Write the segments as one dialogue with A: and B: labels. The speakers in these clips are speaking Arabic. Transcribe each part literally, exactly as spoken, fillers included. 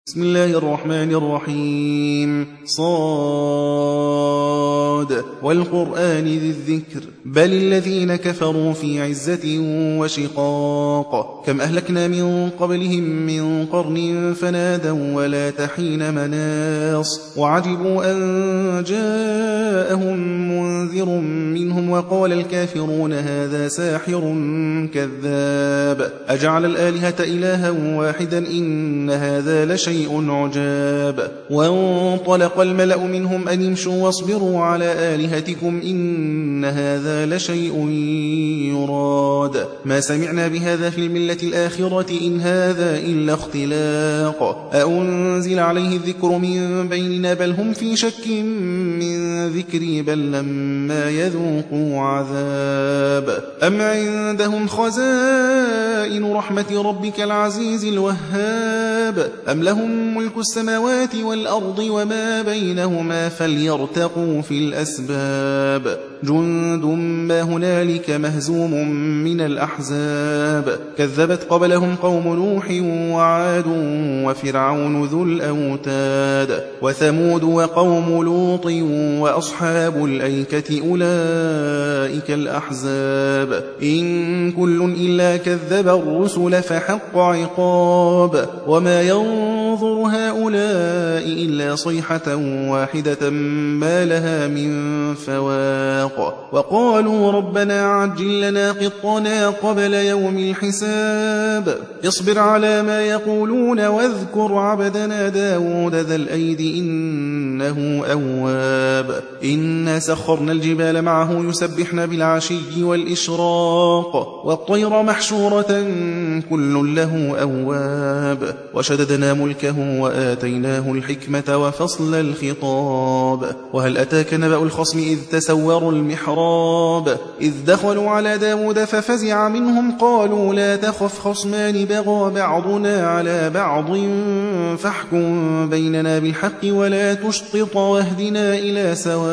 A: بسم الله الرحمن الرحيم صاد والقرآن ذي الذكر بل الذين كفروا في عزة وشقاق كم أهلكنا من قبلهم من قرن فنادوا ولا تحين مناص وعجبوا أن جاءهم منذر منهم وقال الكافرون هذا ساحر كذاب أجعل الآلهة إلها واحدا إن هذا لشيء عجاب وانطلق الملأ منهم أن امشوا واصبروا على آلهتكم إن هذا لشيء يراد ما سمعنا بهذا في الملة الآخرة إن هذا إلا اختلاق أأنزل عليه الذكر من بيننا بل هم في شك من ذكري بل لما يذوقوا عذاب أم عندهم خزائن رحمة ربك العزيز الوهاب أم لهم ملك السماوات والأرض وما بينهما فليرتقوا في الأسباب جند ما هنالك مهزوم من الأحزاب كذبت قبلهم قوم نوح وعاد وفرعون ذو الأوتاد وثمود وقوم لوط وأصحاب الأيكة أولئك الأحزاب إن كل إلا كذب الرسل فحق عقاب وما ينظر هؤلاء إلا صيحة واحدة ما لها من فواق وقالوا ربنا عجل لنا قطنا قبل يوم الحساب اصبر على ما يقولون واذكر عبدنا داود ذا الأيد إنه أواب إنا سخرنا الجبال معه يسبحن بالعشي والإشراق والطير محشورة كل له أواب وشددنا ملكه وآتيناه الحكمة وفصل الخطاب وهل أتاك نبأ الخصم إذ تسوروا المحراب إذ دخلوا على داود ففزع منهم قالوا لا تخف خصمان بغى بعضنا على بعض فاحكم بيننا بالحق ولا تشطط واهدنا إلى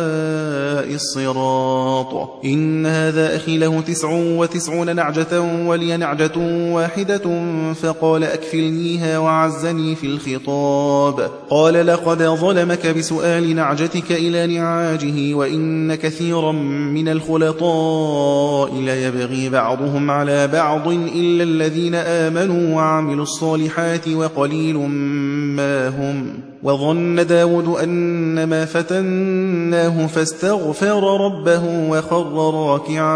A: سواء الصراط إن هذا أخي له تسع وتسعون نعجة ولي نعجة واحدة فقال أكفلنيها وعزني في الخطاب قال لقد ظلمك بسؤال نعجتك إلى نعاجه وإن كثيرا من الخلطاء ليبغي بعضهم على بعض إلا الذين آمنوا وعملوا الصالحات وقليل ما هم وظن داود أنما فتناه فاستغفر ربه وخر راكعا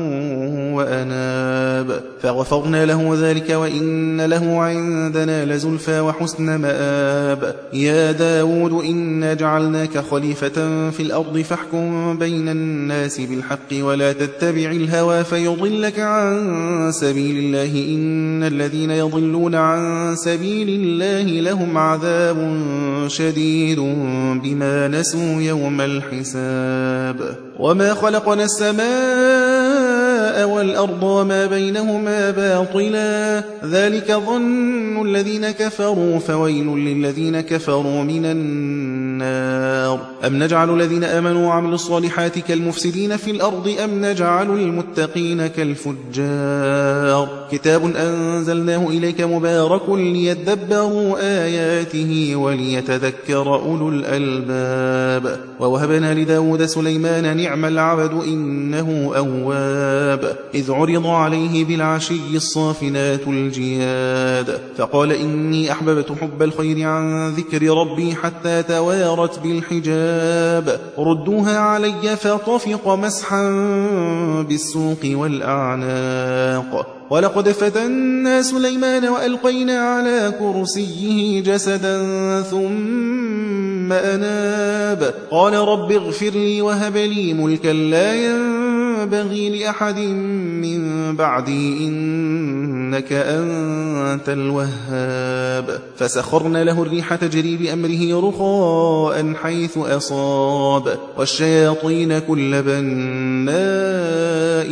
A: وأناب فغفرنا له ذلك وإن له عندنا لزلفى وحسن مآب يا داود إنا جعلناك خليفة في الأرض فاحكم بين الناس بالحق ولا تتبع الهوى فيضلك عن سبيل الله إن الذين يضلون عن سبيل الله لهم عذاب شديد بما نسوا يوم الحساب وما خلقنا السماء والأرض وما بينهما باطلا ذلك ظن الذين كفروا فويل للذين كفروا من النار أم نجعل الذين آمنوا وعملوا الصالحات كالمفسدين في الأرض أم نجعل المتقين كالفجار كتاب أنزلناه إليك مبارك ليدبروا آياته وليتذكر أولو الألباب ووهبنا لداود سليمان نعم العبد إنه أواب إذ عرض عليه بالعشي الصافنات الجياد فقال إني أحببت حب الخير عن ذكر ربي حتى توارت بالحجاب ردوها علي فطفق مسحا بالسوق والأعناق ولقد فتنا سليمان وألقينا على كرسيه جسدا ثم أناب قال رب اغفر لي وهب لي ملكا لا ينبغي لأحد من بعدي إنك أنت الوهاب فسخرنا له الريح تجري بأمره رخاء حيث أصاب والشياطين كل بناء سواء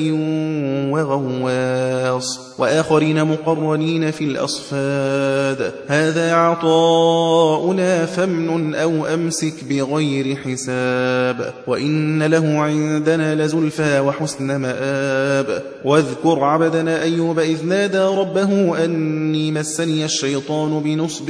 A: وغواص وآخرين مقرنين في الأصفاد هذا عطاؤنا فامنن أو أمسك بغير حساب وإن له عندنا لزلفى وحسن مآب واذكر عبدنا أيوب إذ نادى ربه أني مسني الشيطان بنصب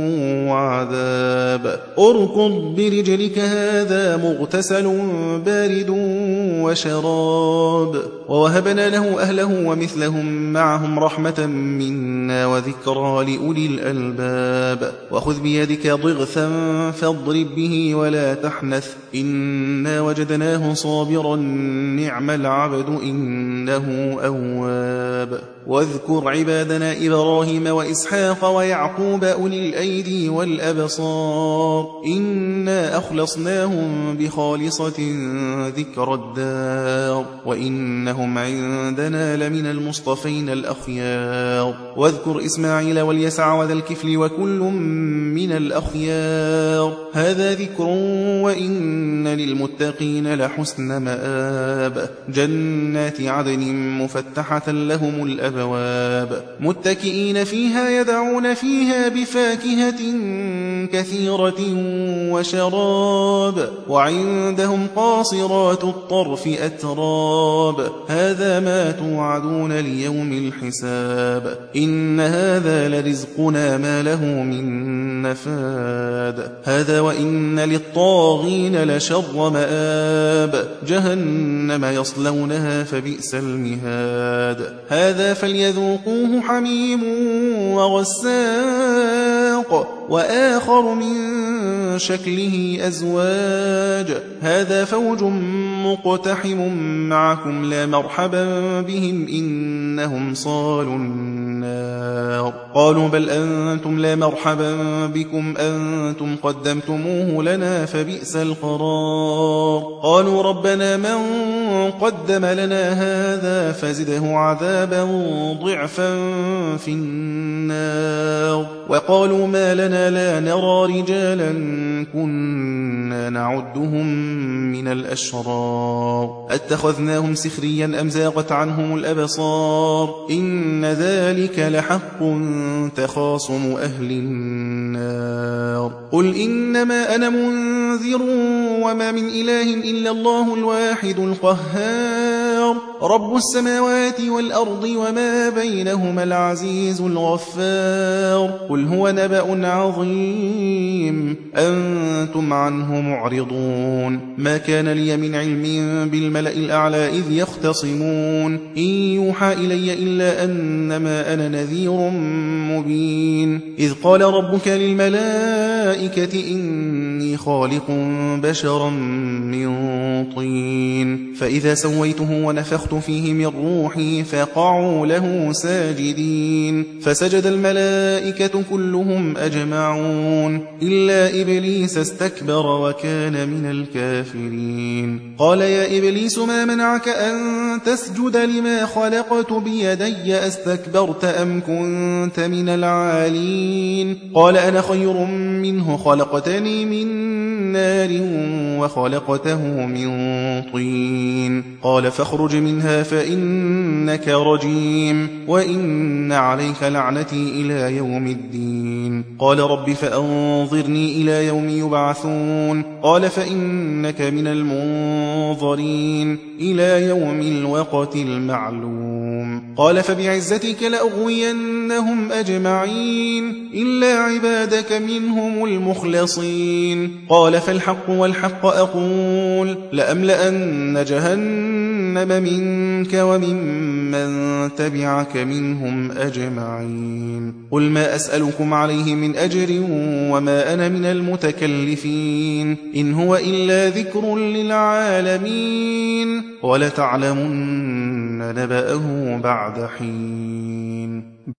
A: وعذاب اركض برجلك هذا مغتسل بارد وشراب ووهبنا له أهله ومثلهم معهم رحمة منا وذكرى لأولي الألباب وخذ بيدك ضغثا فاضرب به ولا تحنث إنا وجدناه صابرا نعم العبد إنه أواب واذكر عبادنا إبراهيم وإسحاق ويعقوب أولي الأيدي والأبصار إنا أخلصناهم بخالصة ذكر الدار وإنهم عندنا لمن المصطفين الأخيار واذكر إسماعيل واليسع وذا الكفل وكل من الأخيار هذا ذكر وإن للمتقين لحسن مآب جنات عدن مفتحة لهم الأبواب متكئين فيها يدعون فيها بفاكهة كثيرة وشراب وعندهم قاصرات الطرف أتراب هذا ما توعدون ليوم الحساب إن هذا لرزقنا ما له من نفاد هذا وإن للطاغين لشر مآب جهنم يصلونها فبئس المهاد هذا فليذوقوه حميم وغساق وآخر من شكله أزواج هذا فوج مقتحم معكم لا مرحبا بهم إنهم صالوا النار قالوا بل أنتم لا مرحبا بكم أنتم قدمتموه لنا فبئس القرار قالوا ربنا من قدم لنا هذا فزده عذابا ضعفا في النار وقالوا ما لنا لا نرى رجالا كنا نعدهم من الأشرار أتخذناهم سخريا أم زاغت عنهم الأبصار إن ذلك لحق تخاصم أهل النار قل إنما أنا منذر وما من إله إلا الله الواحد القهار رب السماوات والأرض وما بينهما العزيز الغفار قل هو نبأ عظيم أنتم عنه معرضون ما كان لي من علم بالملأ الأعلى إذ يختصمون إن يوحى إلي إلا أنما أنا نذير مبين إذ قال ربك للملائكة إني خالق بشرا من طين فإذا سويته ونفخت فيه من روحي فقعوا له ساجدين فسجد الملائكة كلهم أجمعون إلا إبليس استكبر وكان من الكافرين قال يا إبليس ما منعك أن تسجد لما خلقت بيدي أستكبرت أم كنت من العالين قال أنا خير منه خلقتني من نار وخلقته من طين قال فاخرج منها فإنك رجيم وإن عليك لعنتي إلى يوم الدين قال رب فأنظرني إلى يوم يبعثون قال فإنك من المنظرين إلى يوم الوقت المعلوم قال فبعزتك لأغوينهم أجمعين إلا عبادك منهم المخلصين قال فالحق والحق أقول لأملأن جهنم منك وممن تبعك منهم أجمعين قل ما أسألكم عليه من أجر وما أنا من المتكلفين إن هو إلا ذكر للعالمين ولتعلمن نبأه بعد حين